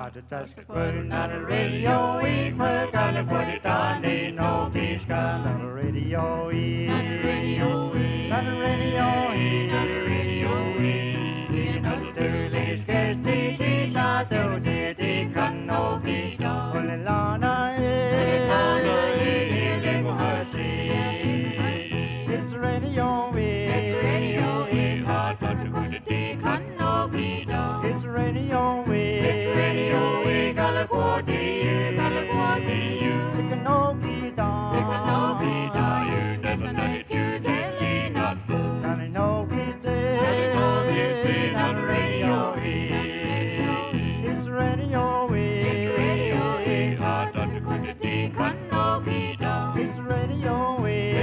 Not a radio, we put on the body down, no peace, not a radio, not a radio, not a radio, not a radio, not a sterling, scarce the data, the can no be done. It's radio, it's radio, hard to go to the can no be done. It's radio, it's radio, Galaguadi, you. It can no be done. It can no be done. You never know to telling us. And I know he's dead. I know he's dead on radio. It's radio, it's radio, hard to go to the can no be done. It's radio,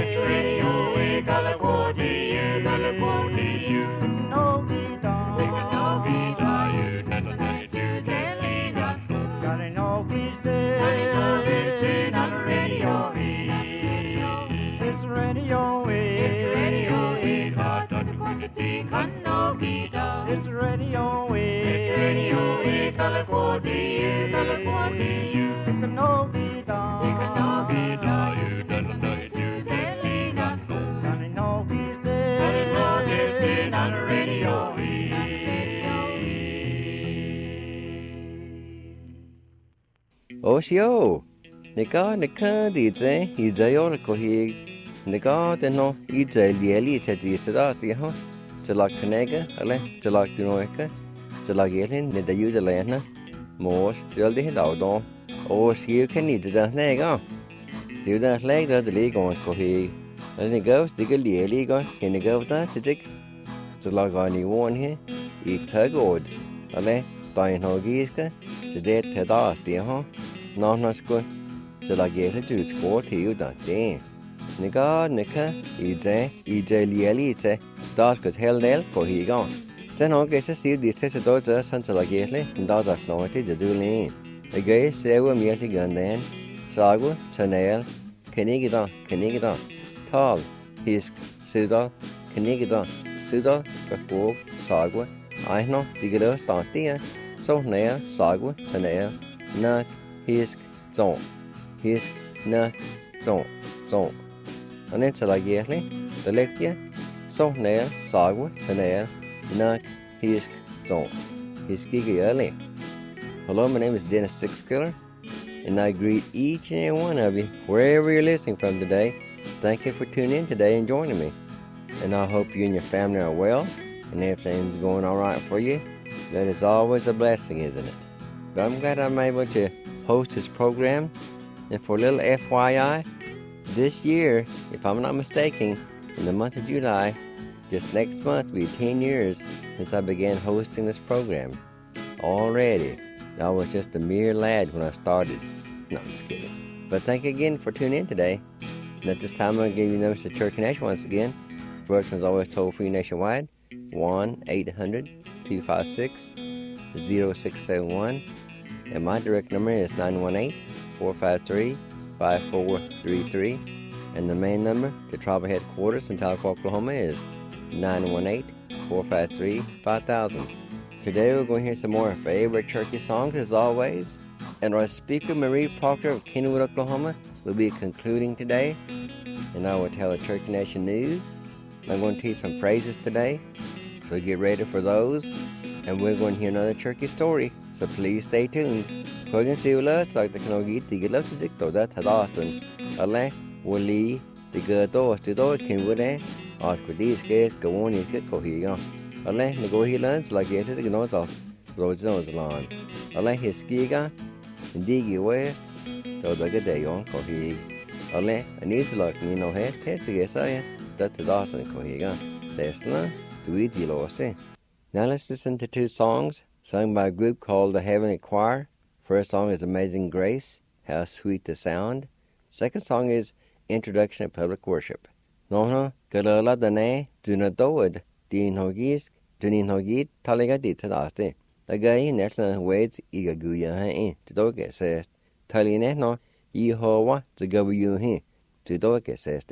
Galaguadi, you. It can no be done. It can no be done. You never know to telling us. And I know he's dead. I know he's dead on radio. It's radio, it's radio, hard to go to the can no be done. It's radio, Galaguadi, you. It can no be done. It can no be done. You never know to telling us. And I know he's dead. I know he's dead on radio. Oshio, Nika, DJ, Izayo, Kohi, Nika, the no, Iza, Lieli, Teddy, huh? Jalak Kanega, Ale, Jalak Dunoika, Jalak Yelin, Nida Udalana, More, Joldi Hidaldon, Oshio can eat the Nega. See that leg of the league on Kohi. And the ghost, the Lieli gon, in the go that, the dick. Jalak on you one here, eat Tugord, Ale, Dian Hogiska, the dead Tedas, huh? Not good. Till I get it to score to you that day. Nika, Ije, Lielite, das could hell nail, go he gone. Then I'll get to see this test of those until I get it, and that's a snorty to do lean. A gay sewer meaty gun then, Sagu, Tanel, Kenigida, Tall, Hisk, Sudal, Kenigida, Kakog, Sagua, I know, the girl start there. So nail, Sagua, Tanel, Nak. Hisk, zon. Hisk, na, zon. And it's like yearly, the lecture, so nail, sagwa, tanail, nak, hisk, zon. Hiskigi early. Hello, my name is Dennis Sixkiller, and I greet each and every one of you, wherever you're listening from today. Thank you for tuning in today and joining me. And I hope you and your family are well, and everything's going all right for you. That is always a blessing, isn't it? But I'm glad I'm able to host this program. And for a little FYI, this year, if I'm not mistaken, in the month of July, just next month will be 10 years since I began hosting this program. Already, I was just a mere lad when I started. No, I'm just kidding. But thank you again for tuning in today. And at this time, I'm going to give you notice of Church Connection once again. First one's always toll-free nationwide, 1-800-256-0671. And my direct number is 918-453-5433. And the main number to Tribal Headquarters in Tahlequah, Oklahoma is 918-453-5000. Today we're going to hear some more favorite churchy songs as always. And our speaker, Marie Proctor of Kenwood, Oklahoma, will be concluding today. And I will tell the Church Nation news. I'm going to teach some phrases today, so get ready for those. And we're going to hear another churchy story, so please stay tuned. Kungen Siulas, like the Kanogi, Tigelus, Dicto, that had Austin. Ale, Wally, the Gerto, Stido, Kenwood, Oscodis, go on, get Cohiga. Ale, the go he learns like it is the notes of Rose's lawn. Ale, his skiga, and Digi West, so the good day on Cohig. Ale, and it's like Nino head, Tetsi, that's the Dawson Cohiga. Tesla, to easy lossy. Now let's listen to two songs sung by a group called the Heavenly Choir. First song is Amazing Grace, How Sweet the Sound. Second song is Introduction to Public Worship. Nono, Galala Dane, Dunadowed, Din Hogis, Dunin Hogit, Taligadi Tadaste. The guy Nesna waits Igaguya, to Doge says, Talineno, Yehovah, to go you he, to Doge says.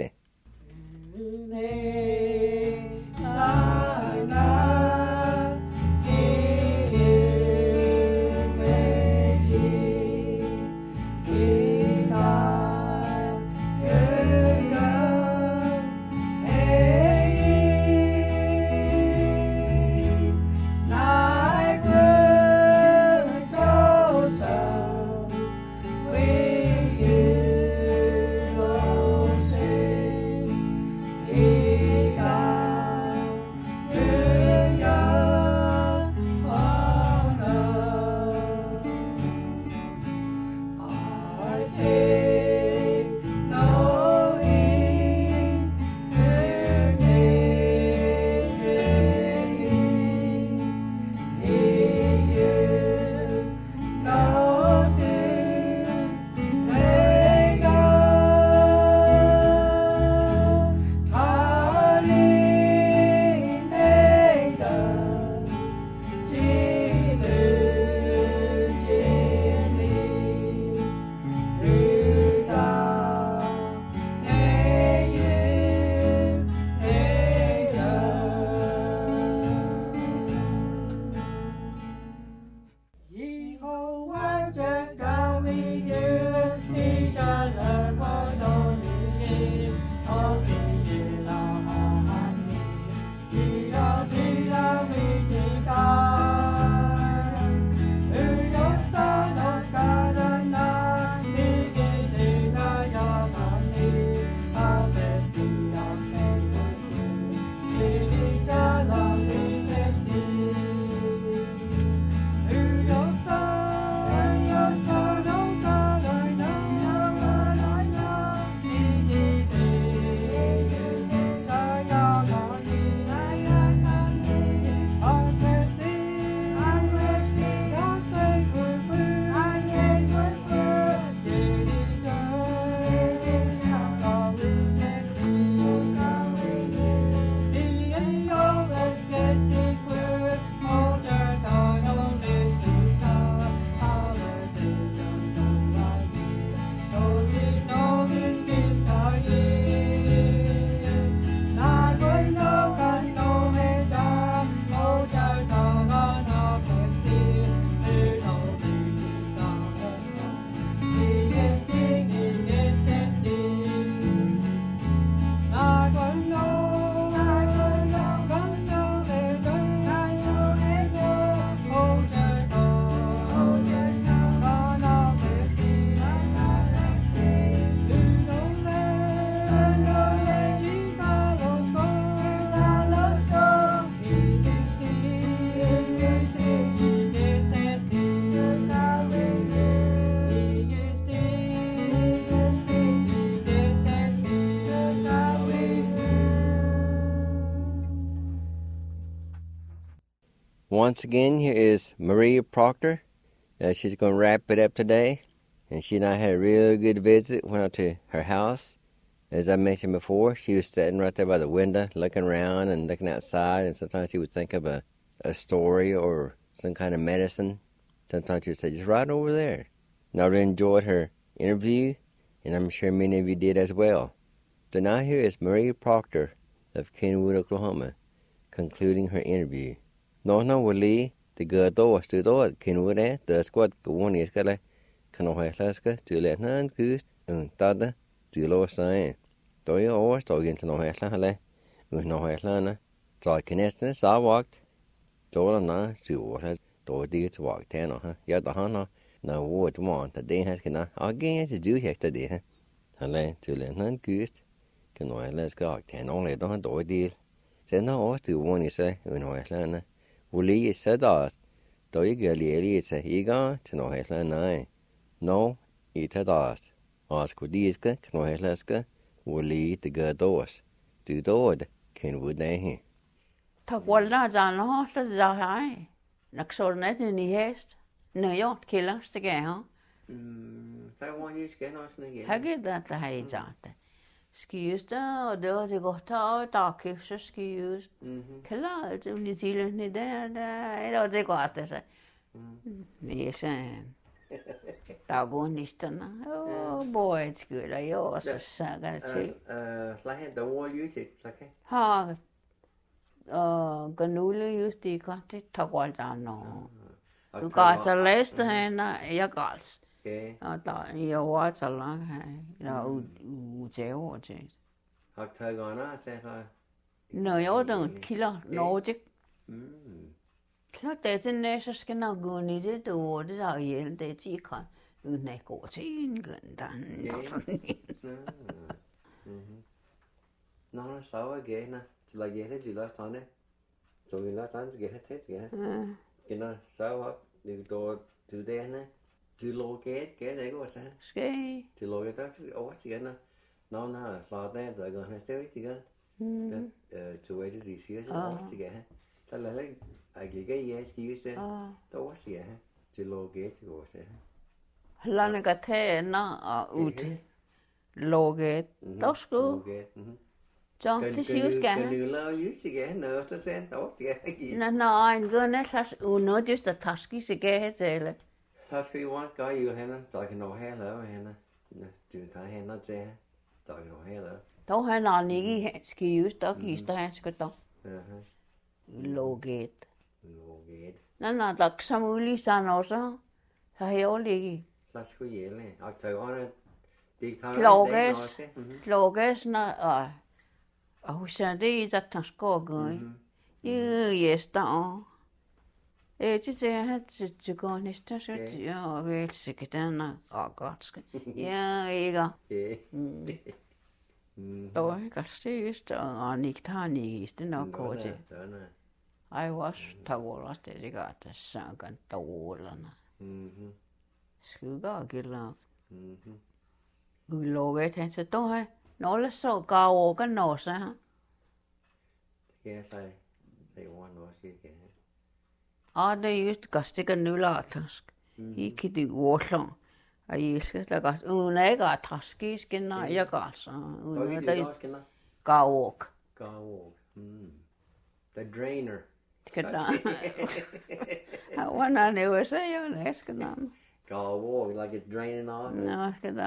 Once again, here is Maria Proctor. She's going to wrap it up today. And she and I had a real good visit. Went out to her house. As I mentioned before, she was sitting right there by the window, looking around and looking outside. And sometimes she would think of a story or some kind of medicine. Sometimes she would say, just right over there. And I really enjoyed her interview, and I'm sure many of you did as well. So now here is Maria Proctor of Kenwood, Oklahoma, concluding her interview. No, Willie, the good door, stood over Kenwood, the squad, go on, is got a canohaska to let none goose, and tada, to low sign. Do you always talk into no hasla, with no haslana? So I connected, so I walked. Dollarna, to water, do dear to walk ten or her, yet the hunter, no word want, the day has gonna, again to do yesterday, Hale, to let none goose, let's go, ten only don't do deal. Then no always do one, you say, when no haslana. Willie is said us, do you get the say, eager to no haslana? No, it had us. Ask what these get, no haslaska, Willie the good doors. Do dood, Kenwood day. Tagwalna zano ta zahai. Naksornet ni hest. No yacht killers again, huh? That one you scan us again. Hagid that the hay zate. Excuse the does it got out dark if excuse. Killa to New Zealand ni there it was a cost as a yes and Tagonistana. Oh boy, it's good. I also gonna say Like the wall you take, like ha Ganula used the country Tagwalano. You got a list and your girls. Okay. I thought you watch a long jail. Octagona, say her. No, you don't kill no. There's a nation skin of good needed to order out here and they can. You neck or chain good done. No, so again, like get you last on it. So you last on to get it, yeah. You know, so up, you go to there, to locate, get it, what's that? Ski. To locate that, oh, what you get now? No, slot there, they're going to stay together. To wait to these years, what you get. So, like, I get yes, you said, so what you get to locate to go there. Lanagate na ut logate. That's good. John, this use can you allow you to get no to send out? No, I'm gonna has uno just a tusky to get it. That's what you want, guy. You have talking no hello, Hannah. Do I have not there? Talking no hello. Don't have no niggy excuse, doggies, the hands got up. Logate. No, like some woolly son also. I only. That's what you like. I'll tell you on it. Logas, not. Oh, Sunday is at Tasco going. Yes, down. It's a had to go on his touch. Oh, it's sick it and oh, God's. Yeah, you go. Oh, I got serious on Nictani is the no coach. I was towel as they got the sunk and towel. Scuga, get love. We low it and said, don't I? No, let's so go and no, sir. Yes, I want to see again. Ah, they used to go stick a new lattusk. He could do water. I used to like a got tusky skin, not your gas. Go walk. The drainer. I want to never say you're asking them. Go walk like it's draining off. No, it's good.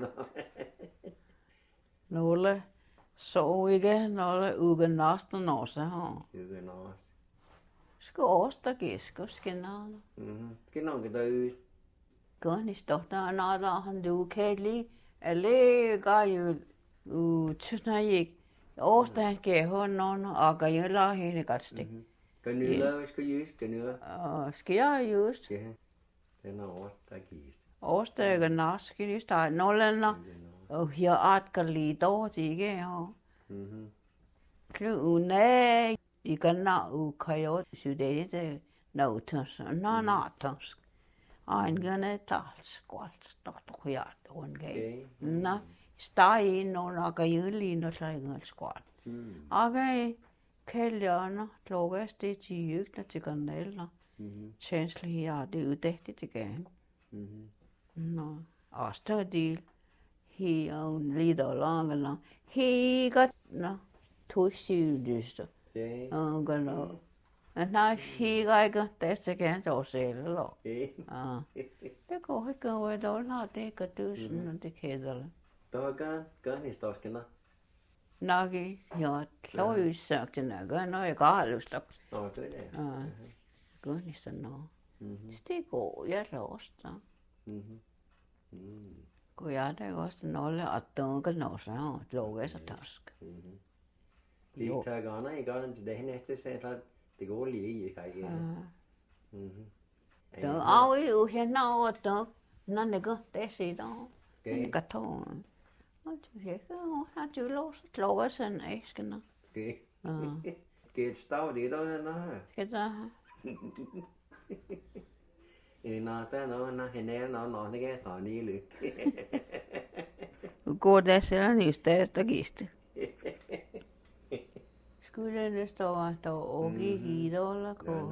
Nola, so we get Nola Ugan Nasta Nosa, huh? Ugan Nasta. Skåsta gisk og skinner. Skinner kan du. Gående stående nada han du kægli. Alle gør jo utna gik. Åsta han gav hun nogen og gør jo la hende godt stik. Ganula skal just ganula. Skal jeg just? Ja. Den er over der givet. Åsta er norsk i start. Nålander og her at kan lige dog ikke ha. Klune I ganna u kayo sudete no tans na tansk. Ein gane tals kwalt tot khyat on gay. Na stai no na kayuli no tlaingal squat. Okay, Käljarna lågaste till jukna till kanella. Känsliga det utehti till no, astadil. Hi on lidolangala. Hi got no tussiudystä. Galo. Nää hiiga tässä kääntä osella. Det går ikke over dollar det kan du sådan det kædel. Der var gan i storskena. Nagi ja løsagt naga når jeg går løstak. Nå, det er. Gun i sådan no. Det går jeg losta. Går jeg der også nolle at dunke nå så loge så task. Lige tager ganer i ganen til det næste sæt det går lige i ikke. Der er jo her nå at når det går det sidder. Det kan tage. Og du hækker har du lover sådan æskende. Okay. Get stav det der nå. Skal der. Nå der nå hende nå det kan stå lige lidt. Går der selv i stedet der giste. Skulle det stå der og i dollar går.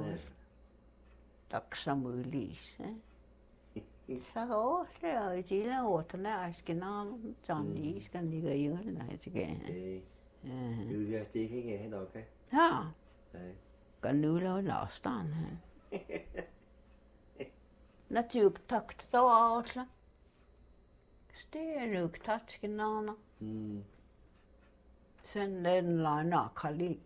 Taksamulis. Så det er i tiden årene er skinalen Johnny skal ligge i nej til igen. Du er det ikke helt okay. Ja. Kan nu lave afstand her. Naturligt takt der også. Det er nok takt skinalen. Sen den liner kali.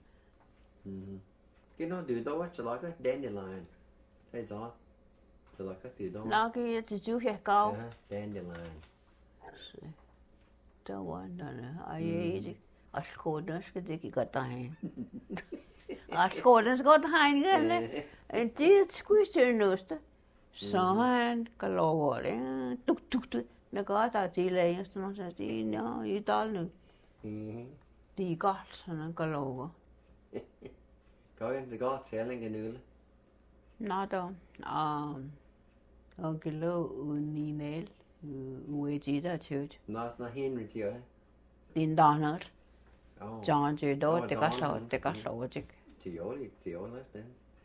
Kino du dog så lager dandelion. Det så. Så lager du dog. Lager det du her gav. Ja, dandelion. Der var den. Ej, det alt koden skal det ikke godt derhen. Alt koden skal godt derhen, ikke? Det skulle stille noget. Så han kan love det. Tuk. Det går der til lægen, så man siger, det er i dag nu. Det er godt, så han kan love. Går ikke godt til en genøle? Nej da. Og kan love uden i næl. Ude der tøt. Nå, Henry gør. Din daner. John Judo, det kan love det. Det er næsten.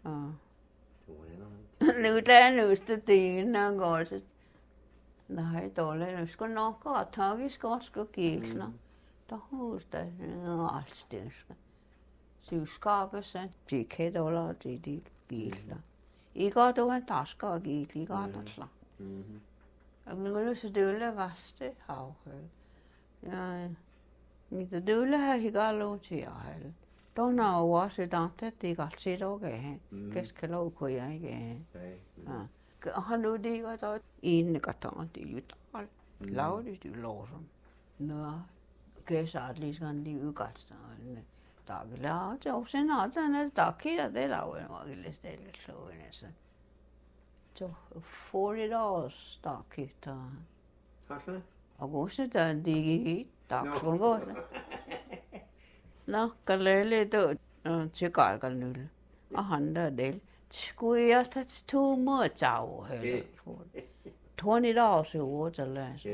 Nu der nøste dine går så. Nej, dårligt. Nu skal nok godt tage i skotske gilsner. Der hus der alt stænsk. Så skakke sig. Det kan dollar det de gilsner. I går du en taske og gil, I går der slag. Og nu er så dølle reste hav. Ja. Ikke dølle har I går lov til at have. Der er også dante det godt set okay. Kan skal lov kunne jeg ikke. Ja. Han nu det går der en karton det jo alt. Lav det du låser. Nå. Kan så at lige sådan de udgås der. Der laver det også en anden der kigger det laver og det stille så altså. Så får det også der kigger. Har Og også der de der skulle gå. Nå, kan lære det til galganul. Og han der del. Skulle jeg tage 2 måneder tag heller. 20 dage så ud at læse.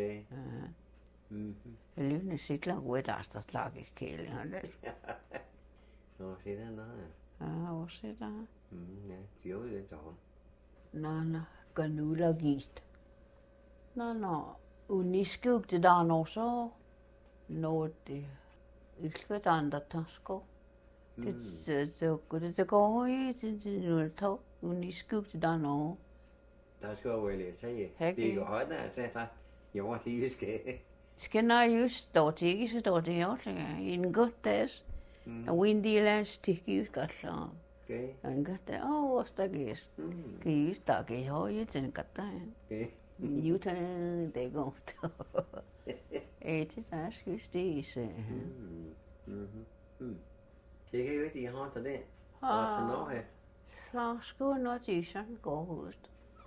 Jeg lyder sit langt ud af der slag i kæle han der. Nå, se der nå. Ja, også der. Ja, det er jo det så. Nå, ganul og gist. Nå, uniskug det der nå så. Nå det. Ikke det andre tasker. Det så godt det går i det nu tog uniskug det der nå. Der skal jo lidt sige. Det er jo højt der så der. Jeg var det skal. Skal nej just stå til ikke så stå det også en god dag. Og Windyland stikker godt så. Okay. En godt dag. Åh, stakkes. Gis der kan høje til en godt dag. Okay. Newton det går. Det der skal stige. Det kan jo ikke have til det. Og til noget. Så skulle noget i sådan gå hust.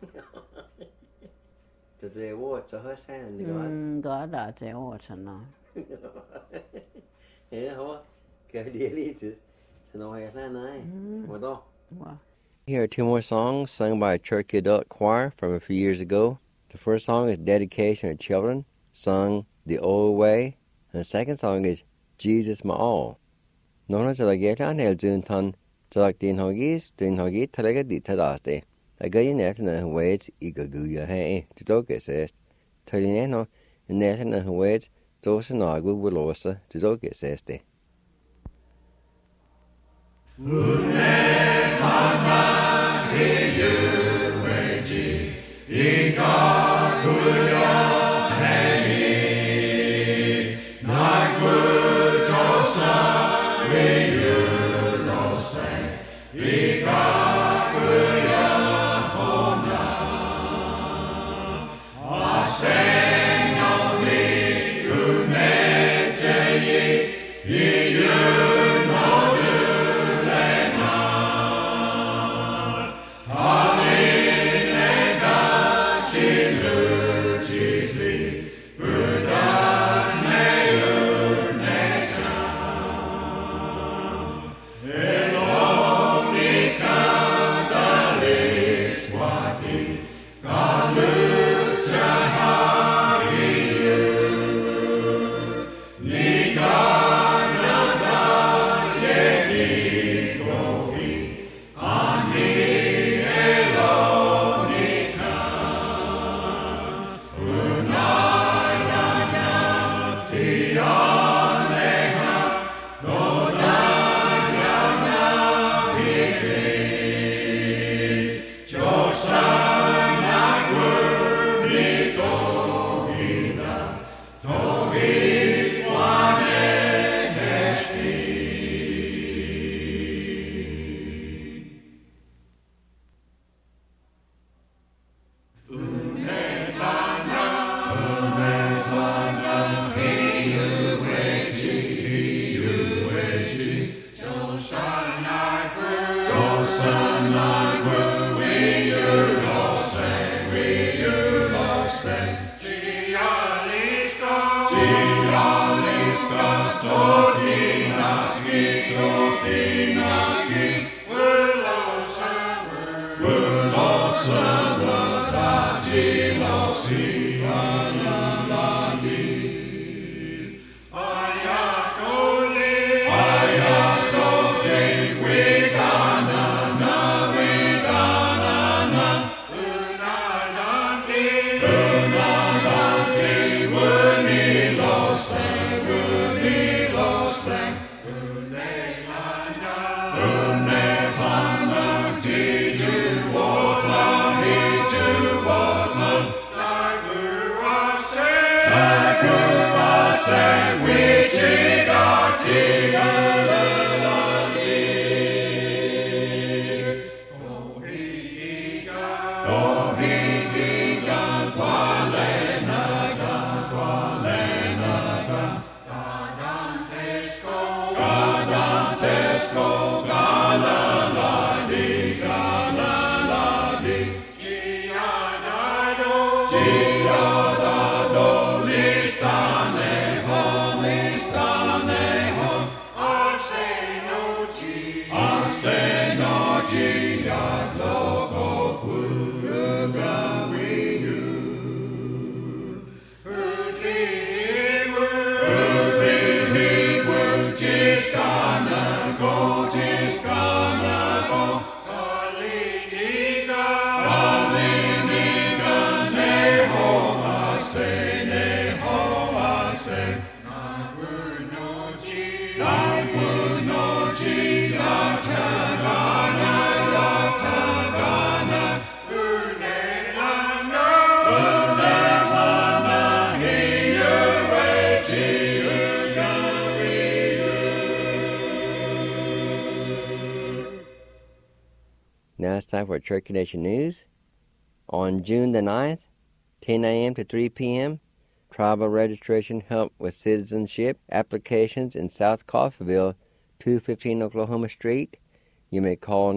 Så det er ord til højst her, det godt. Godt der til ord til noget. Ja, hår. Kan vi lige til. Så når jeg sådan nej. Hvornår? Here are 2 more songs sung by a church adult choir from a few years ago. The first song is Dedication of Children, sung the old way. And the second song is Jesus My All. Nona Jalageta El Junton Jalak Din Hogis, Din Hogi Talega di Tadate. A gay netna wage Igaguya Hay, to Dogus est. Talineno, netna wage Dosanagu Willosa, to Dogus este. Now it's time for Cherokee Nation News. On June the 9th, 10 a.m. to 3 p.m., tribal registration help with citizenship applications in South Coffeyville, 215 Oklahoma Street. You may call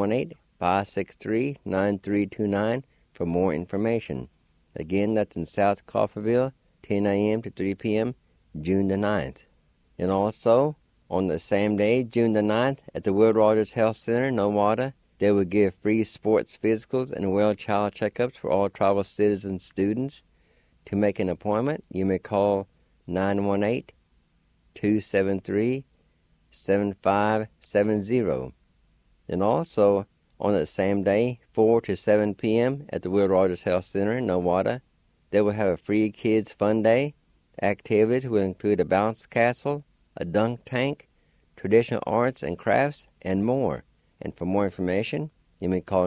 918-563-9329 for more information. Again, that's in South Coffeyville, 10 a.m. to 3 p.m., June the 9th. And also, on the same day, June the 9th, at the Will Rogers Health Center, Nowata, they will give free sports physicals and well child checkups for all tribal citizen students. To make an appointment, you may call 918-273-66 7570. And also, on that same day, 4 to 7 p.m. at the Will Rogers Health Center in Nowata, they will have a free kids fun day. Activities will include a bounce castle, a dunk tank, traditional arts and crafts, and more. And for more information, you may call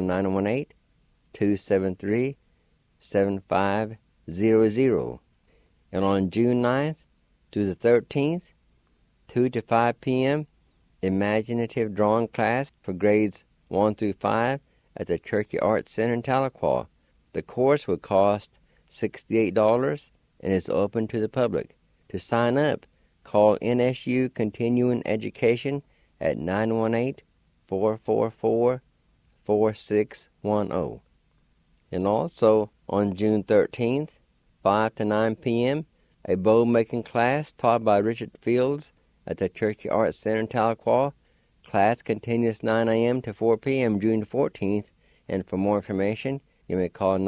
918-273-7500. And on June 9th to the 13th, 2 to 5 p.m., imaginative drawing class for grades 1 through 5 at the Cherokee Arts Center in Tahlequah. The course will cost $68 and is open to the public. To sign up, call NSU Continuing Education at 918-444-4610. And also, on June 13th, 5 to 9 p.m., a bow-making class taught by Richard Fields at the Cherokee Arts Center in Tahlequah. Class continues 9 a.m. to 4 p.m. June 14th, and for more information, you may call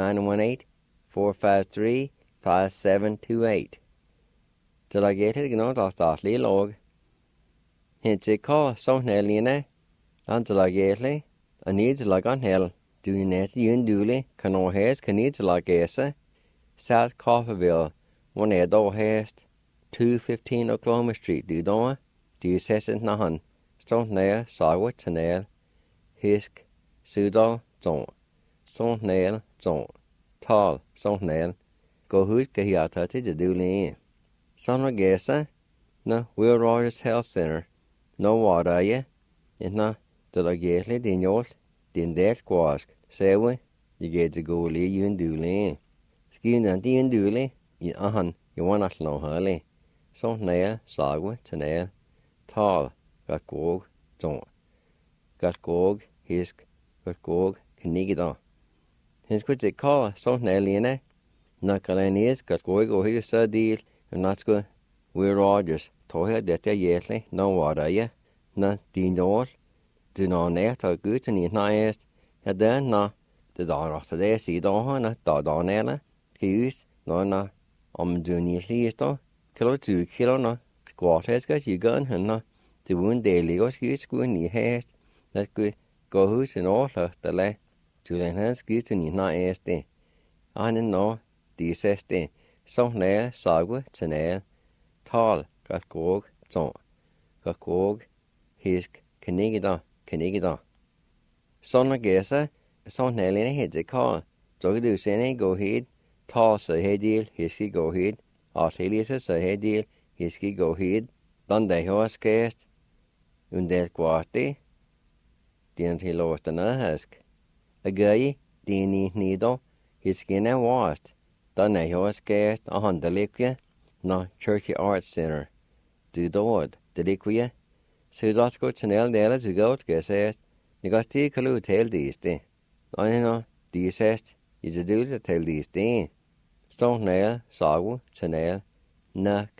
918-453-5728. Til I get it, da statlig låg. Hint ikke så snelline, til I get it, I need to like on hell. Do you net duly, can all has can need to like essa. South Coffeyville, one door hast, 215 Oklahoma Street, do you session nahan, stone nail, sawa nail, hisk, sudal, stone nail, tall, stone nail, go hoot kahiata to do lean. Son of Gessa, no, Will Rogers Health Center, no water ye, and no, the lagately, din yolt, din death quask, say we, you get to go lee you and do lean. Skin and the and dooley, you want us no hurley. So nail, sagwa, nail, tall, got gog, got gog, hisk, got gog, knigida. Hence what they call so nail in it. Nakalanies, got gog, or here's a deal, and that's good. We're Rogers, toya that ya yesly, no water ya, not dean all, do no net or good and eat nice, and then no, the dawn after there, see don't not dawn ella, kiss, no, doing your least, kilo 2 kilo, no, squat has got you gun, and no, the wound daily was you school in your haste, that good go who's and all of the lay, to the hands good and eat nice day. I didn't know, the day. So nail, sagwa, nail, tall, got gog, got gog, hisk, knigida. Son of Gessa, so nail in a head they call, so do say go head, tall so head deal, hisky go head, Artelius so head deal, hisky go head, done the horse cast, undel quarte, didn't he lost another husk. A guy, dini needle, his skin and washed. Done a horse cast, a Honda no Cherokee Arts Center. Do the word, the liquia. So that's good to nail the other to go to get said. You got to collude tell these day. I know, these says, is a do to tell these day. Stone nail, sagu, to nail, nuck,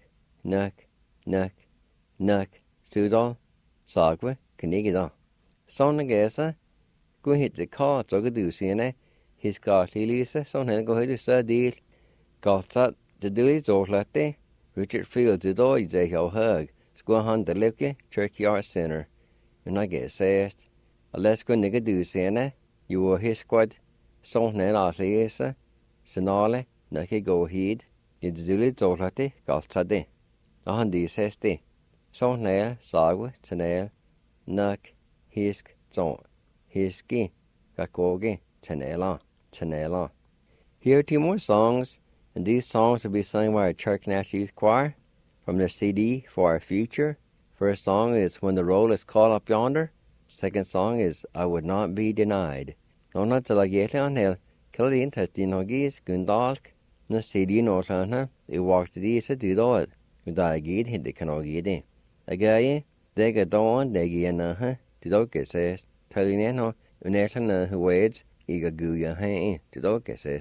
sudal, sagwa, canigida. Son agessa, go hit the car, so go do see his car, Lisa, so now go ahead to sir deal. Got that to do his old latte. Richard Fields to do his a hug. Squaw on the Lucky Cherokee Arts Center. And I get says, let's go nigga do sena. You will his squad. So now I say, Senale, Nucky go heed. You do it old latte, got that day. A hundy says day. So now, sagwa, nail, nuck, hisk, hisky, gakogi, tanela. Here are 2 more songs. And these songs will be sung by our Cherokee National Youth Choir from their CD For Our Future. First song is When the Roll is Called Up Yonder. Second song is I Would Not Be Denied. No, not till I get on hill. Kill the interest in Ogis, Gundalk. No CD no Santa. They walked the Disa to do it. Good I get hit the Canogidi. A guy, they get on, they get na, to do get says. Telling you no, Unetana who waits, Ega Guya Hay, to do get says.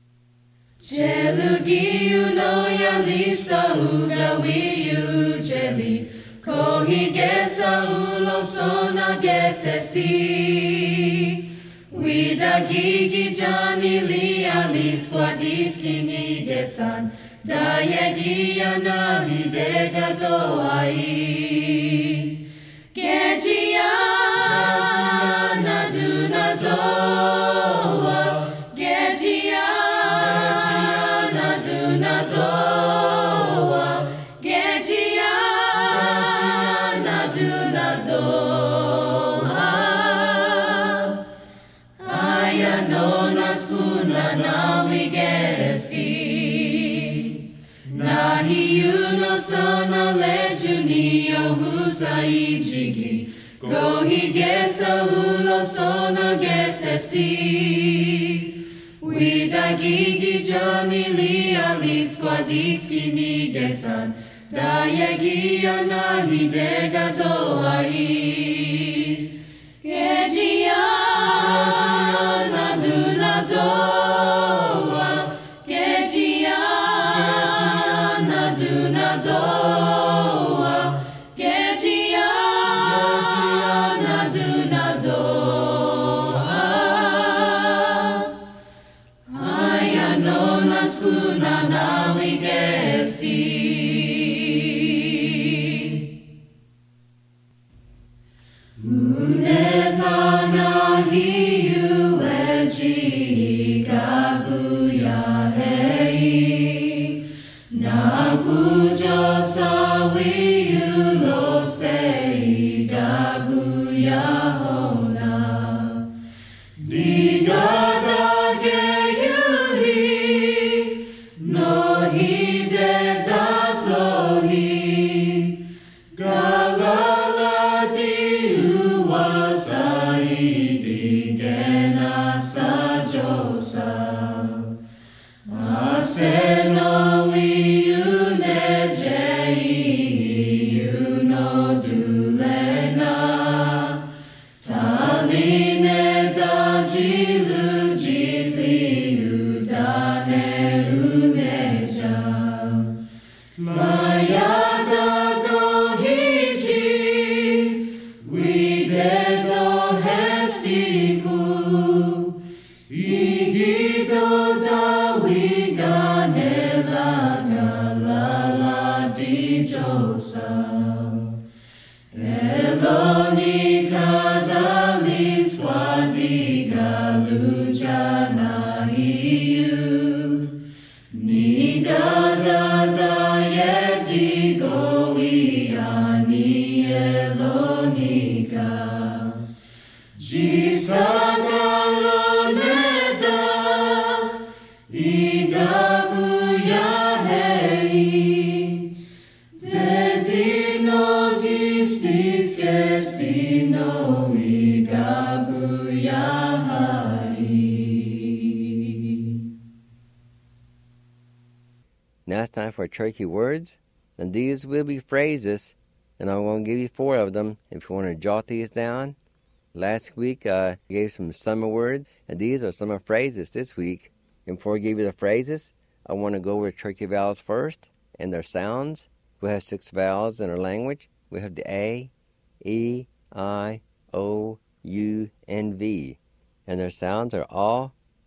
Chelugi uno ya lisa uga wiu cheli kohi gesa ulo sona gesesi wida gigi jani li ali swadiski ni gesan dayegi ana hidega doai Gejiana duna doa, Gejiana duna doa, Gejiana duna doa. Ayanona skuna na wigesi, Nahiyuno sana lejunio husaijigi, Gohi gesa hulo sona gesesi. Widagigi jani liali squadiski nigesan, Dayagia nahidega doahi. Gejiana duna doa, Gejiana duna doa, Gejiana duna doa. Ayanona skuna na wigesi. Unethana hiu eji gaguya hei, Nagujo sawi ulo sei gaguya hona. Digada geyuhi, no hide datlohi, Galala di uwasai digena sajosa. Aseno iunejei uno dulena, Saline dajilu jitli udane uneja. Mayada gohiji, widedo hesiku, Igito da wiganela galala di josa. Eloni kadali swadiga lujana hiu, Nigada da yeti gowiani elonika. Jisagaloneda, Igabuya hei, Dedino gistis gestino, Igabuya hai. Now it's time for Cherokee words, and these will be phrases, and I'm going to give you 4 of them if you want to jot these down. Last week I gave some summer words, and these are summer phrases this week. And before I give you the phrases, I want to go over Cherokee vowels first and their sounds. We have 6 vowels in our language. We have the A, E, I, O, U, and V. And their sounds are A,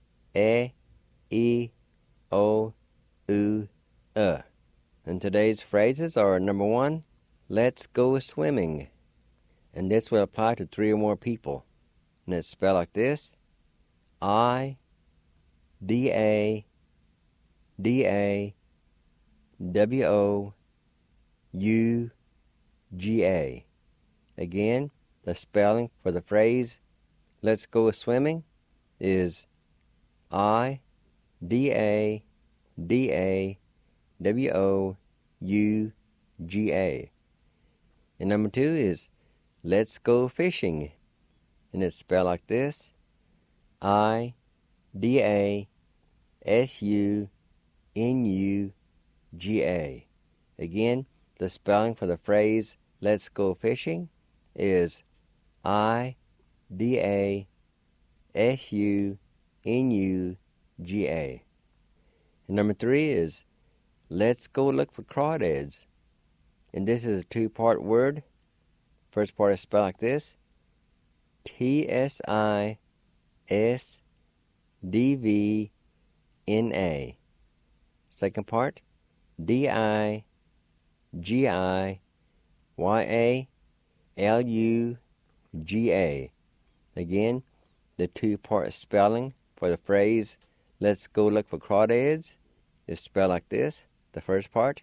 E, O, U, And today's phrases are, number 1, let's go swimming. And this will apply to 3 or more people. And it's spelled like this: I-D-A-D-A-W-O-U-G-A. Again, the spelling for the phrase let's go swimming is I-D-A-D-A-W-O-U-G-A. And number 2 is let's go fishing. And it's spelled like this: I-D-A-S-U-N-U-G-A. Again, the spelling for the phrase let's go fishing is I-D-A-S-U-N-U-G-A. And number 3 is let's go look for crawdads. And this is a 2-part word. First part is spelled like this: T-S-I-S-D-V-N-A. Second part, D-I-G-I-Y-A. L-U-G-A. Again, the two-part spelling for the phrase, let's go look for crawdads, is spelled like this. The first part,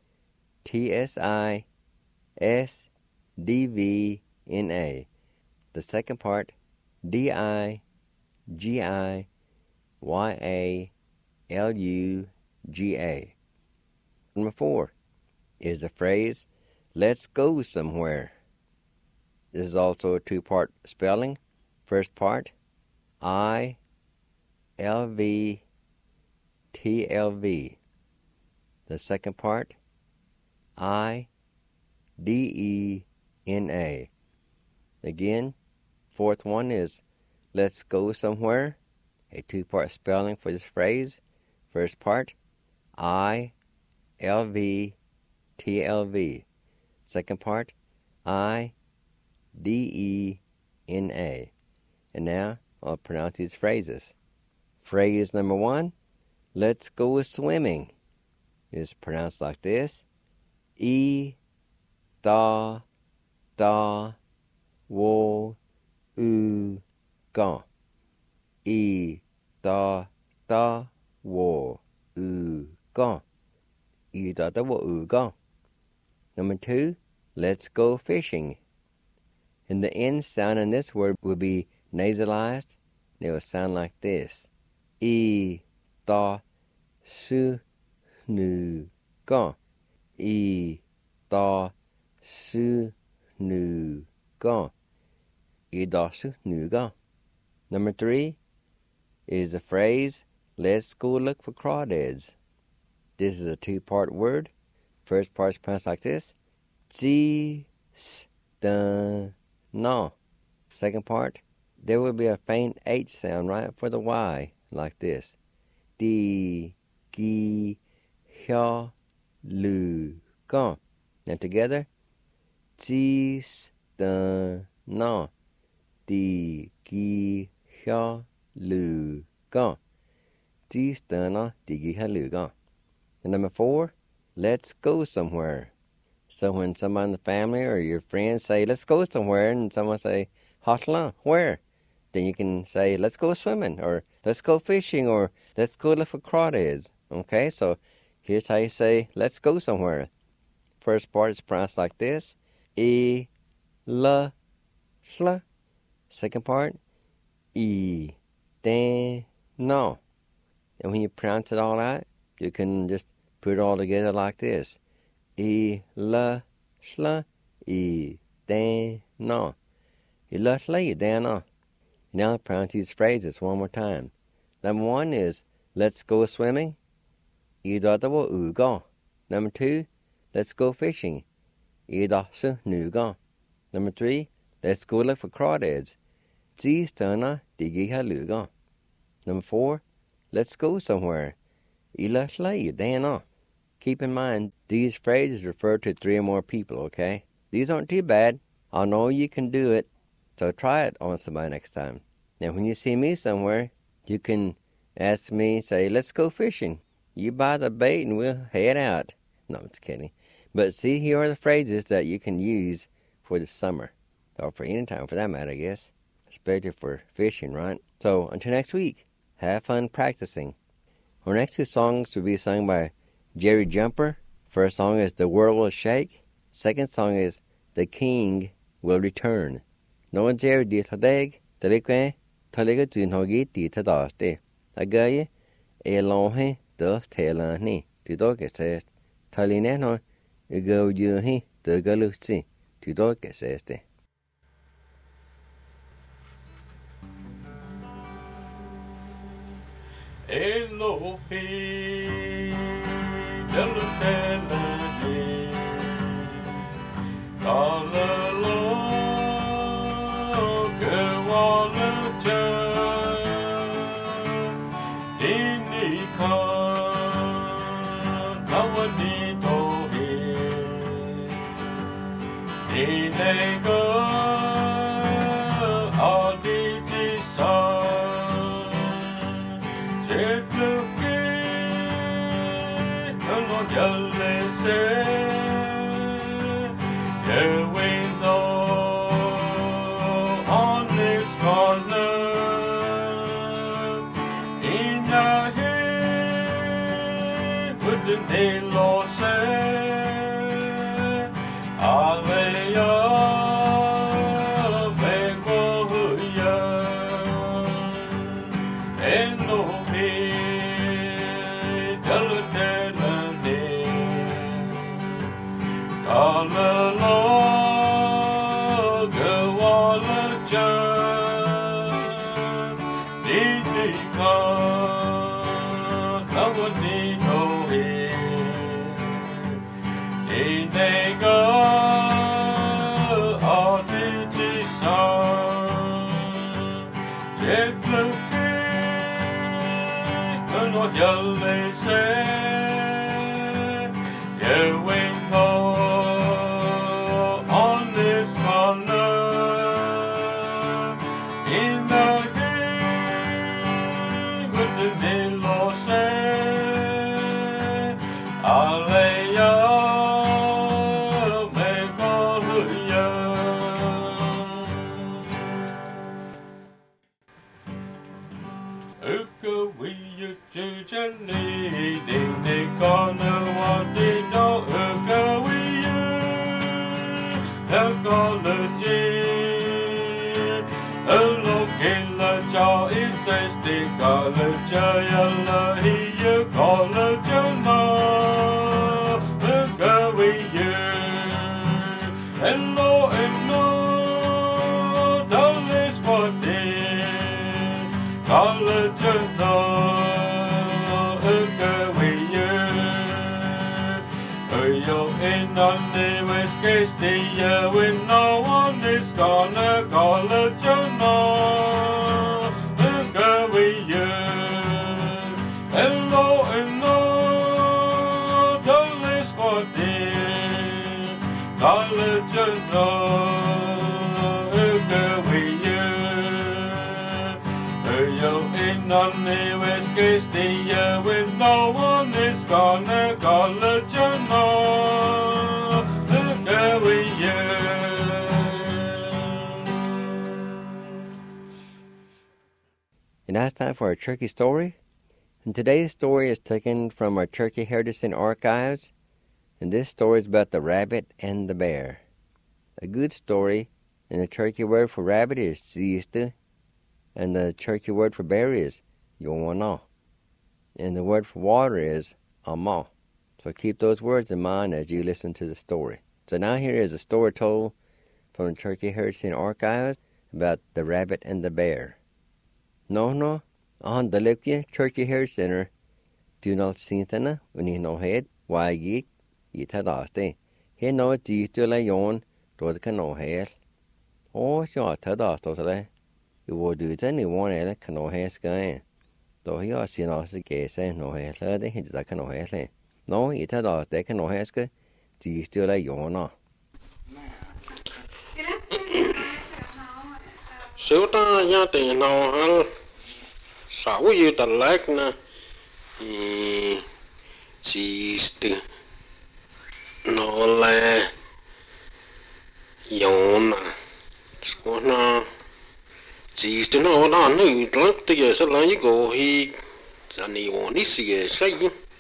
T-S-I-S-D-V-N-A. The second part, D-I-G-I-Y-A-L-U-G-A. Number 4 is the phrase, let's go somewhere. This is also a two-part spelling. First part, I-L-V-T-L-V. The second part, I-D-E-N-A. Again, fourth one is, let's go somewhere. A two-part spelling for this phrase. First part, I-L-V-T-L-V. Second part, I-D-E-N-A. And now I'll pronounce these phrases. Phrase number 1, let's go swimming, is pronounced like this. E-da-da-wo-u-ga. E-da-da-wo-u-ga. E-da-da-wo-u-ga. Number 2, let's go fishing. And the N sound in this word will be nasalized. It will sound like this. E-da-su-nu-ga. E-da-su-nu-ga. E-da-su-nu-ga. Number 3 is the phrase, let's go look for crawdads. This is a two-part word. First part is pronounced like this. Ji-s-da-na. Second part, there will be a faint H sound right for the Y, like this. Di-gi-hya-lu-ga. Now together, ji-s-da-na. Di-gi-hya-lu-ga. Ji-s-da-na. Di-gi-hya-lu-ga. And number 4, let's go somewhere. So when someone in the family or your friends say, let's go somewhere, and someone say, Hatla, where? Then you can say, let's go swimming, or let's go fishing, or let's go look for crawdads. Okay, so here's how you say, let's go somewhere. First part is pronounced like this. E-la-sla. Second part, E-dan-na. And when you pronounce it all out, you can just put it all together like this. E-la-sla, E-dan-na. E-la-sla, E-dan-na. Now pronounce these phrases one more time. Number 1 is, let's go swimming. E-da-da-wo-u-ga. Number 2, let's go fishing. E-da-su-nu-ga. Number 3, let's go look for crawdads. Ji-sta-na, di-gi-ha-lu-ga. Number 4, let's go somewhere. E-la-sla, E-dan-na. Keep in mind, these phrases refer to 3 or more people, okay? These aren't too bad. I know you can do it, so try it on somebody next time. Now, when you see me somewhere, you can ask me, say, let's go fishing. You buy the bait and we'll head out. No, I'm just kidding. But see, here are the phrases that you can use for the summer, or for any time for that matter, I guess. Especially for fishing, right? So, until next week, have fun practicing. Our next 2 songs will be sung by Jerry Jumper. First song is The World Will Shake. Second song is The King Will Return. No Jerry di tadeg, talikwe, taliga junhogi di tadaste. Agaye, elonhe, dos telani, tidoke says, talineno, ego yuhi, the galusi, tidoke says. Elohim, Elohim, Hallelujah, Gewalete, Dinika, Nawaditohi, Dinega, Aditisa. Yalese, Yewino, And that's time for our turkey story. And today's story is taken from our Turkey Heritage and Archives. And this story is about the rabbit and the bear. A good story, and the turkey word for rabbit is ziiste, and the turkey word for bear is yona, and the word for water is ama. So keep those words in mind as you listen to the story. So now here is a story told from the Turkey Heritage and Archives about the rabbit and the bear. No, on the Lipke Turkey Heritage Center, do not see them when you know head, why ye tadaste. He no ziiste la yon, do the no head. Oh, your tadaste. You will do it any one ele cano hair sky. Though he are seen us a case and no hair, they hit the cano hair. No, it had us, they can no hair sky. Do you still like yona? Suta yati no hal. Saw you the like na. Cheese no la yona. Squana. Chỉ từ nó đó nó lắc tới giờ sao lại go hi giờ này bọn đi xì say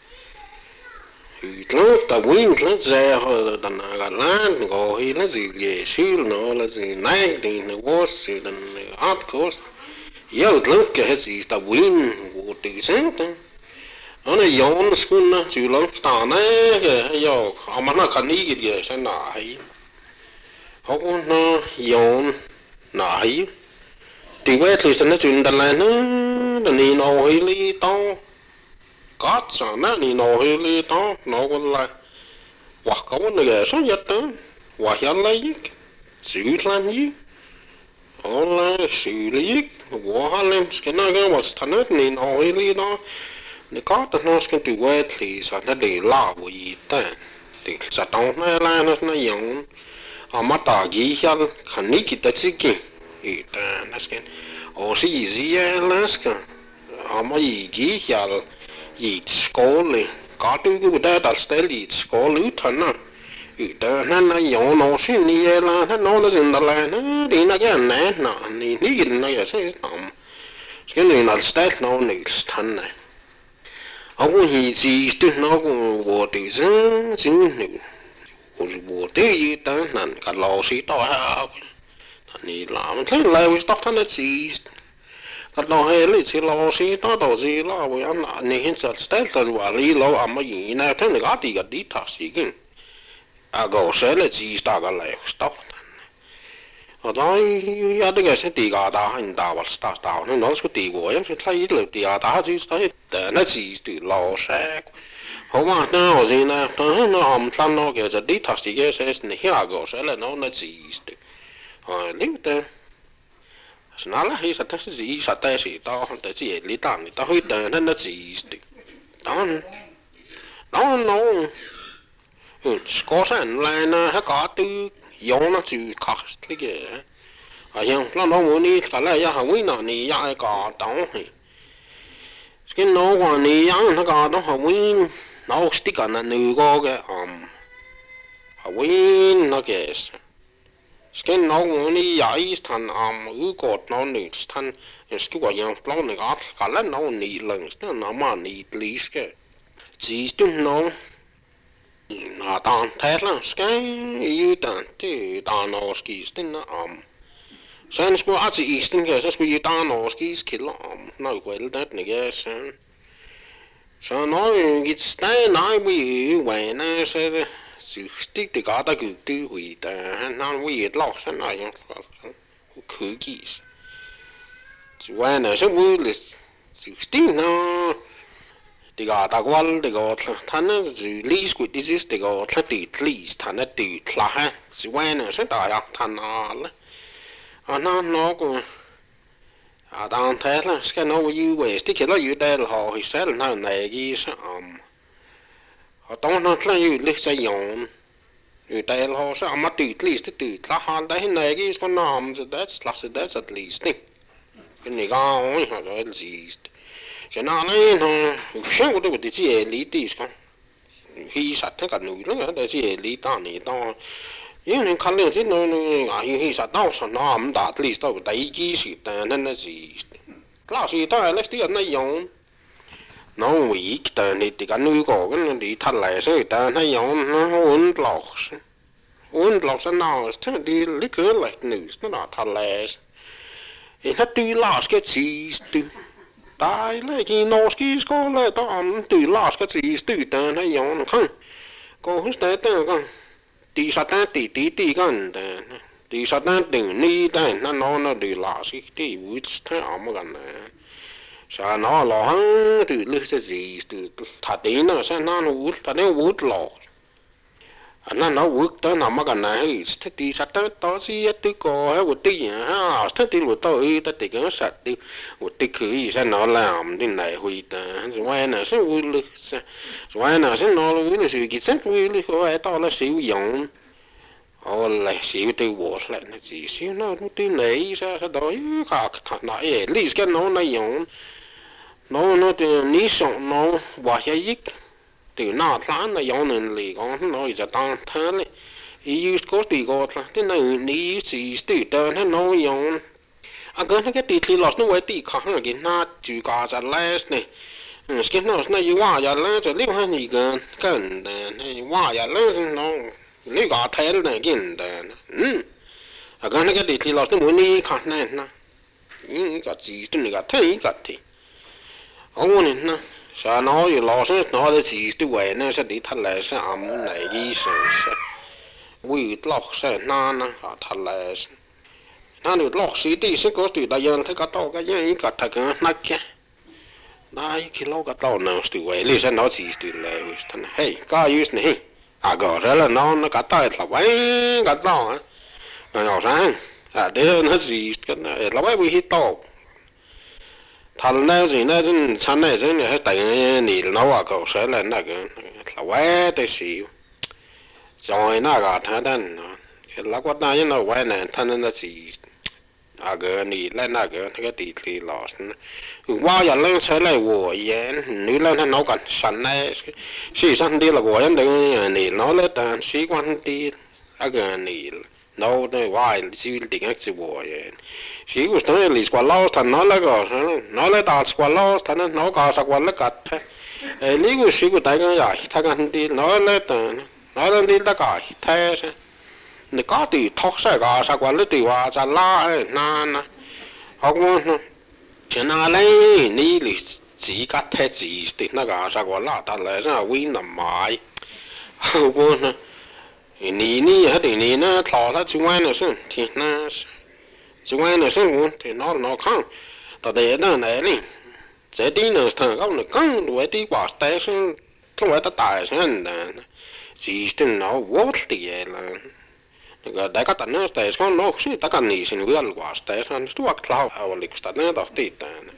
lắc ta win lắc ra hồi đàn gà lan go hi là gì về xíu nó là gì này thì nó was thì đàn art course giờ lắc cái gì ta win vô tự sáng ta nó này yong school na chịu lắm ta này cái giờ mà nó cần ý cái gì sao nãy họ nó yong nãy thì quét thì sẽ nói chuyện đàn lại nó nì nô hi li to có sao nó nì nô hi li to nó còn là hoặc có vấn đề số nhất đó hoặc hiện lấy xử làm gì họ là xử lý của họ lên cái nó cái vật thành hết nì nô hi li đó nếu có thì nó sẽ từ quét thì sẽ nó để lao gì ta thì sẽ trong nó dùng họ mất ta gì hết khẩn ní kita chỉ kì Ita nasken osi izia laska ama igi yal yit skole katu ku da dal stel yit skole utana ita na yo no sin ni la no la sin dala na di na ya na ni na ya se tam sken ni na stel no ni stan na ông hi gì từ nó cũng vô từ dương dương nữa vô từ gì ta năn cả lò xí to ha này làm thế lại với tóc thân gì cái đó hay lấy chỉ lò xí to đồ gì lo với anh này hiện giờ style từ vào lý lo à mà gì này thế này cái đi thắc gì kinh à gò sẽ là gì ta cái lại tóc ở đó ya đây cái sẽ đi cả ta hành ta vào start ta nó nói đi của em sẽ thấy được đi ta chứ thấy nó gì từ lò sẽ không mà nó gì nè nó hầm tan nó cái đi thắc gì cái sẽ này ya gò sẽ là nó gì lính ta nó là hay thật gì thật tại gì tao tại gì lý tàng tao hơi tờ nó gì đó nó có sản lại nó có từ giống nó chịu khác cái gì nhưng nó muốn đi cái này ya hỏng nó này ya có đó cái nó còn này ya nó có đó hỏng nó sticker nó nữ có cái hỏng nó cái cái nó muốn đi giải thành cột nó nữ thành cái quả yang plong này cả là nó nỉ lần nó mà nỉ lý cái chỉ nó tàn thế là cái yêu tàn thì tàn nó ski nó sen sko at i isten cái så yêu tàn nó ski kilo nó quên đấy này cái så nó cái stay nói bị vậy nó sẽ stick thì cả ta cứ tư hủy ta nó bị lọt sang này khử kỹ vậy nó sẽ vui là stick nó thì cả ta quan thì cả thằng nó xử lý của disease thì cả thằng tự lý thằng nó tự là ha vậy nó sẽ đại học thằng nó cũng đang thế là cái nó như vậy stick nó như đây là họ sẽ là nó này cái họ tông nó là như lịch sử dùng như đây là họ sẽ mà tự lý tự là họ đấy này cái con nằm so that's at least cái này cái họ nói gì cái nào này nó xem cái cái gì lý tí con khi sát thế cả núi nó cái gì lý ta này ta nhưng nên khăn lên chứ nó khi sát tao sao nó không đạt lý tao đại gì sự nên là gì lão sư ta là cái này dùng nó weak ta này thì cái núi có cái nó đi thật lại rồi ta nó dùng nó uốn lọc sao nào thế đi lý cứ lại núi nó thật lại thì nó tuy là cái gì tại là cái nó ski có là tao tuy là cái gì tuy ta nó dùng không có hết đấy ta con tí sát ta tí con tí sát ta đừng ni ta nó đi là cái tí vui thế mà gần sao nó lo từ lúc cái gì từ thật đấy nó sao nó vui thật đấy vui lo nó vui tới nào mà gần này thế tí sát ta tao gì tí có hay một tí ha thế tí một tôi ta tí cái sát tí một tí cứ sao nó làm thế này huy ta rồi nó sẽ vui lực rồi nó sẽ nó vui là sự kiện sẽ vui lực rồi tao là sử dụng lại sử từ bộ lại nó chỉ xíu nó tí này sao đó khác nó lý cái nó dùng nó thì ní sống nó bỏ ra ít từ nào tháng là dùng nên lì con nó giờ tăng thế đấy ý có tí có là thế này ní chỉ từ từ nó dùng cái tí lót nó vậy tí khác là cái na chữ cả ra less này cái nó như hoa ra less rồi liệu hay gì gần này hoa ra less nó liệu cả thế này cái cái tí lót nó muốn đi khác này na cái gì tôi này cái thế thì ông này na sao nó như lót nó là gì tôi vậy nó sẽ đi thật lại sẽ này đi sẽ vui lót sẽ na thật lại nó được lót xí tí sẽ có từ đại dân thấy cái to cái gì cái thật cái nát kia đây cái lót cái to nào từ vậy lý sẽ nó gì từ lại thằng hey cái use này gọi ra là nó cái to là vậy cái to nó nhỏ sang để nó gì cái này là vậy bị to thằng này gì này chân chăn này chân này tại nỉ nó gọi sẽ là cái là vậy để xíu rồi nó cái thằng đó là quát này nó vậy này thằng nó gì cái nỉ lên cái tí lót qua giờ lên sẽ lại của vậy nếu lên nó còn sẵn này xí sẵn đi là của em đừng nỉ nó lên tàn xí quan đi cái nỉ nó này vài xí định cái của vậy xí của nó là quả lót thằng nó là nó là tao quả lót thằng nó có sao quả là cắt lý của sĩ của đại cái vậy thay cái đi nói lên đi ta cái thay sao nè có thì thóc sai cả sao qua lấy thì qua ra la na học nó chuyện nào lấy ní lì chỉ cái thế chỉ thì nó cả sao qua la ta lại ra win nằm mãi học nó ní hết thì ní nó thọ nó chung quanh nó xem thì nó chung quanh nó xem thì nó không ta để nó này đi sẽ đi nữa thằng các nó căng đuổi đi qua station không phải ta tài xem nè chỉ tin nó vô thì là đại các tận station nó chỉ ta cần đi xin việc qua station stuak lao ở lịch station nó đọc tít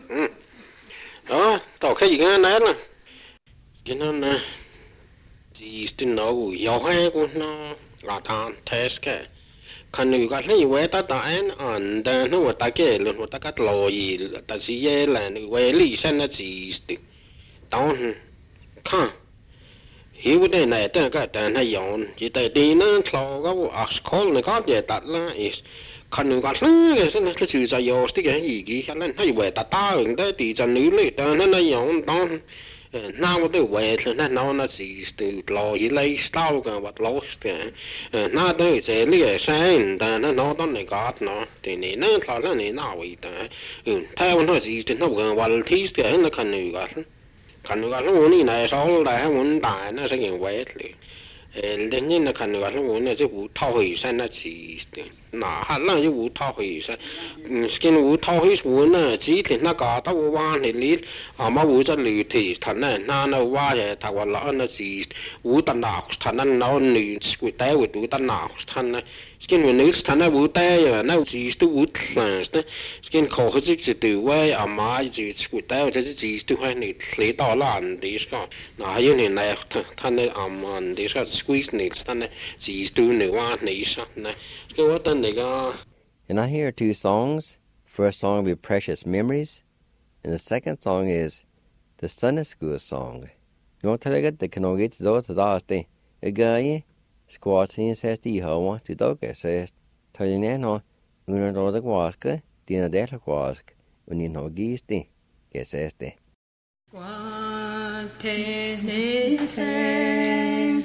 đó tao khi cái này là cho nên nè chỉ tin nó yếu hay của nó là thằng test cái khăn người ta lấy về ta anh anh đó nó ta cái luôn ta cắt lòi ta chỉ là về lý sinh nó chỉ tao khăn hiểu cái này ta cái ta hay dùng chỉ tại đi nó thò cái call này có gì đặt là khăn người ta lấy cái nó chỉ là dùng cái gì cái là hay về ta ứng tới thì cho nữ lấy ta nó dùng tao nào đó về thì nó chỉ từ lò gì lấy sao cả vật lố thì nào đó sẽ lấy sáng ta nó đó này có nó thì này nó là nó này nào vậy ta theo nó chỉ thì nó gần vật thi thì nó cần người nó muốn này sau lại muốn đại nó sẽ hiện về đương nhiên là cần người nó muốn là cái vụ thao hủy sang nó chỉ nã hạt là cái vụ thao hủy sang cái vụ thao hủy vụ nó chỉ thì nó có tao qua thì lý mà vụ cho lì thì thằng này nó qua thì thằng qua lỡ nó chỉ vụ tận nào thằng nó lì quỷ té quỷ tụi tận nào thằng này cái người nữ thằng này vụ té rồi nó chỉ tu vụ là cái khổ cái chỉ từ quay mà chỉ quỷ té rồi chỉ tu hay này lấy tao là anh đi sao nã cái này thằng này anh đi sao squeeze này thằng này chỉ tu này qua này sao này cái what tên này cái. And I hear two songs. First song will be Precious Memories, and the second song is the Sunday School song. You want to tell the can get to those that day. A guy squatting says the home to dog says, tell you now, you know the wask, dinner that wask, when you know geese the says the. What can they say?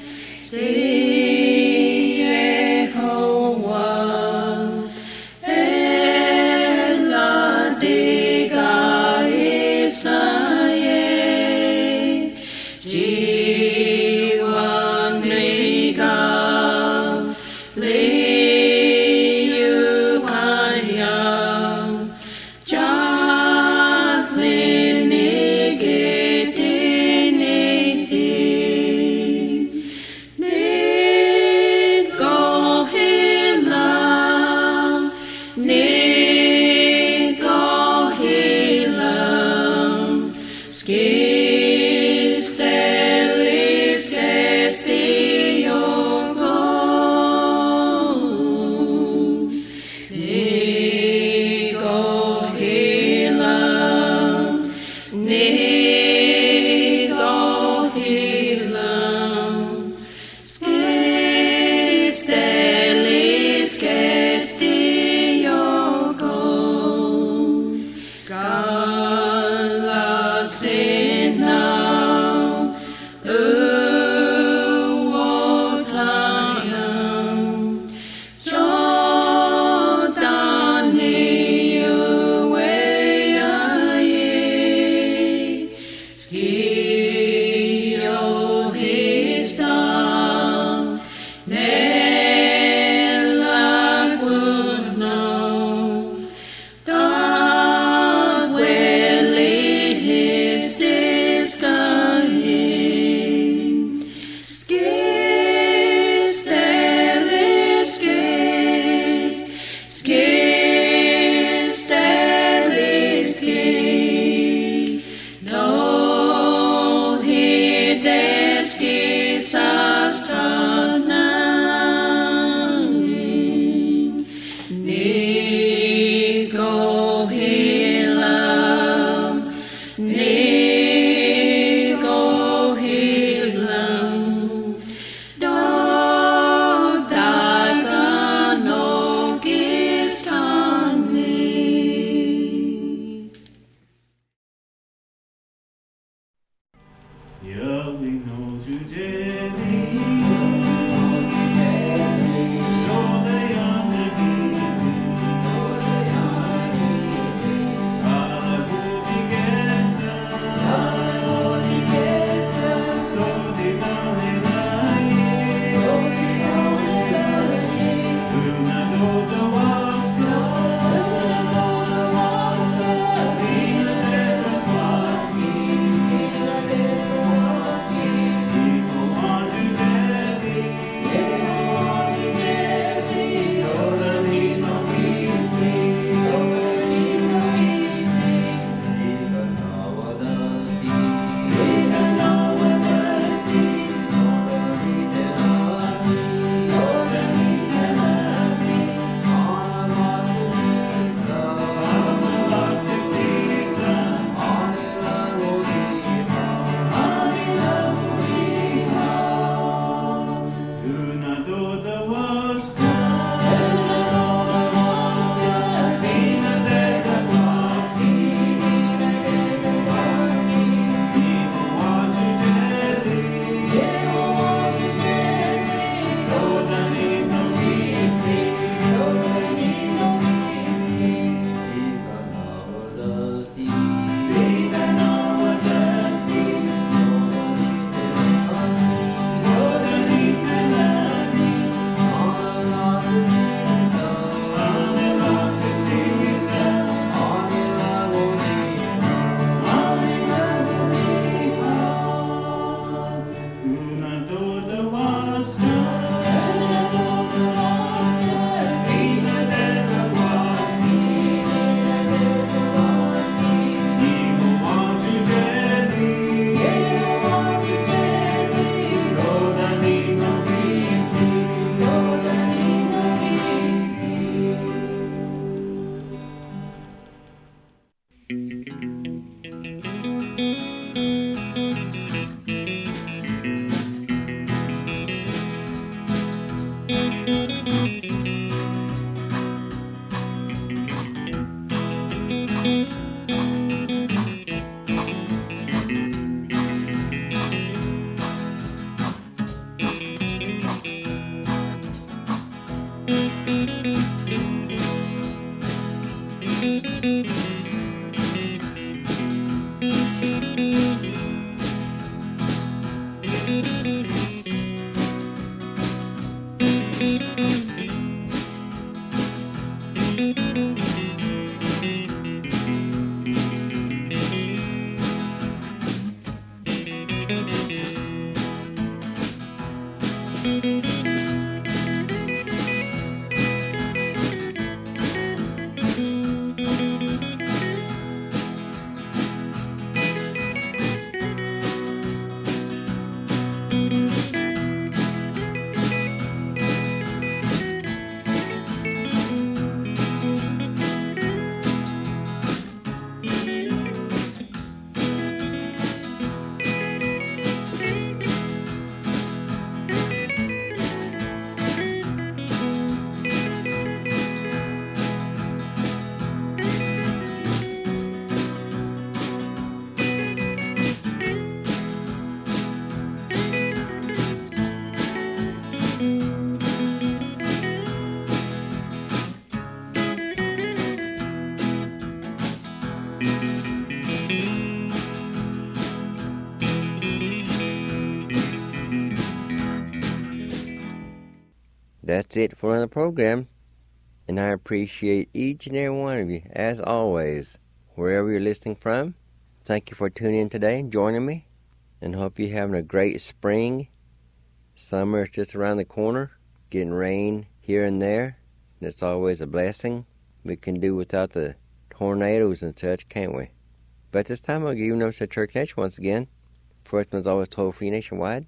That's it for the program. And I appreciate each and every one of you, as always, wherever you're listening from. Thank you for tuning in today and joining me. And hope you're having a great spring. Summer is just around the corner. Getting rain here and there. And it's always a blessing. We can do without the tornadoes and such, can't we? But this time I'll give you notes to Church Nation once again. First one's always toll-free nationwide.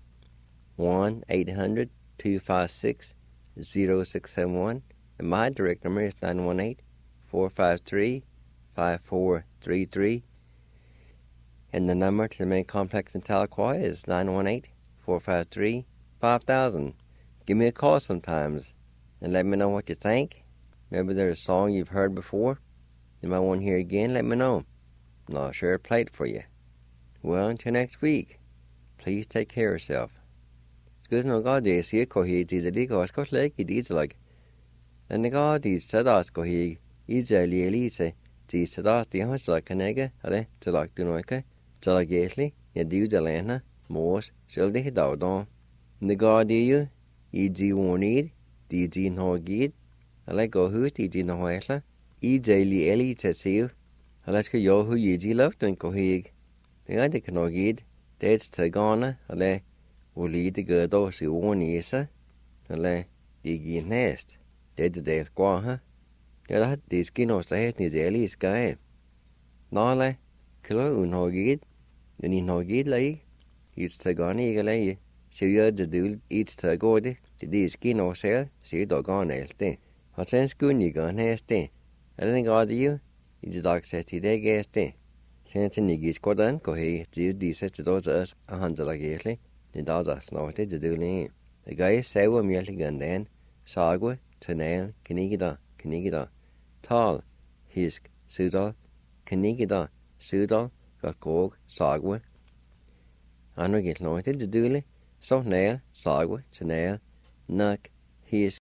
1-800-256-0671. And my direct number is 918-453-5433. And the number to the main complex in Tahlequah is 918-453-5000. Give me a call sometimes and let me know what you think. Maybe there's a song you've heard before. You might want to hear again, let me know. And I'll share a plate for you. Well, until next week, please take care of yourself. Excuse me, God, they see ko he did the go ko like he did like. And the God is sadas ko he easily elise. The sadas the house like a nega, ale, to like the noike, to like gasly, and do the lana, most, shall they down on. The God you, e.g. won't need, d.g. no gid, I like go hoot, e.g. no waitla, e.g. ellie to see you. I like yo who e.g. loved and ko he. The other can no gid, that's to gonna, ale, will lead the good or see one isa, ale, e.g. nest. That's the day squaw, huh? You'll have the skin of the head near the alley sky. No, le, kilo no gid, then you no gid lay. It's the gone eagle lay. So you're the dude eats the goody, the skin or sell, see the gone elsting. What sense good you gone hasty? I don't think you, it's the dog says today gasty. Since the niggies got done, go he, the set to those us 100 like easily, the dogs are snorted to do lean. The guy is sour merely gun then, sagwa, Tanel, Kanigida, Tal, Hisk, Sudal, Kanigida, Sudal, Gakog, Sagwa. Anna get anointed to dooley, so nail, Sagwa, Tanel, Nuck, Hisk,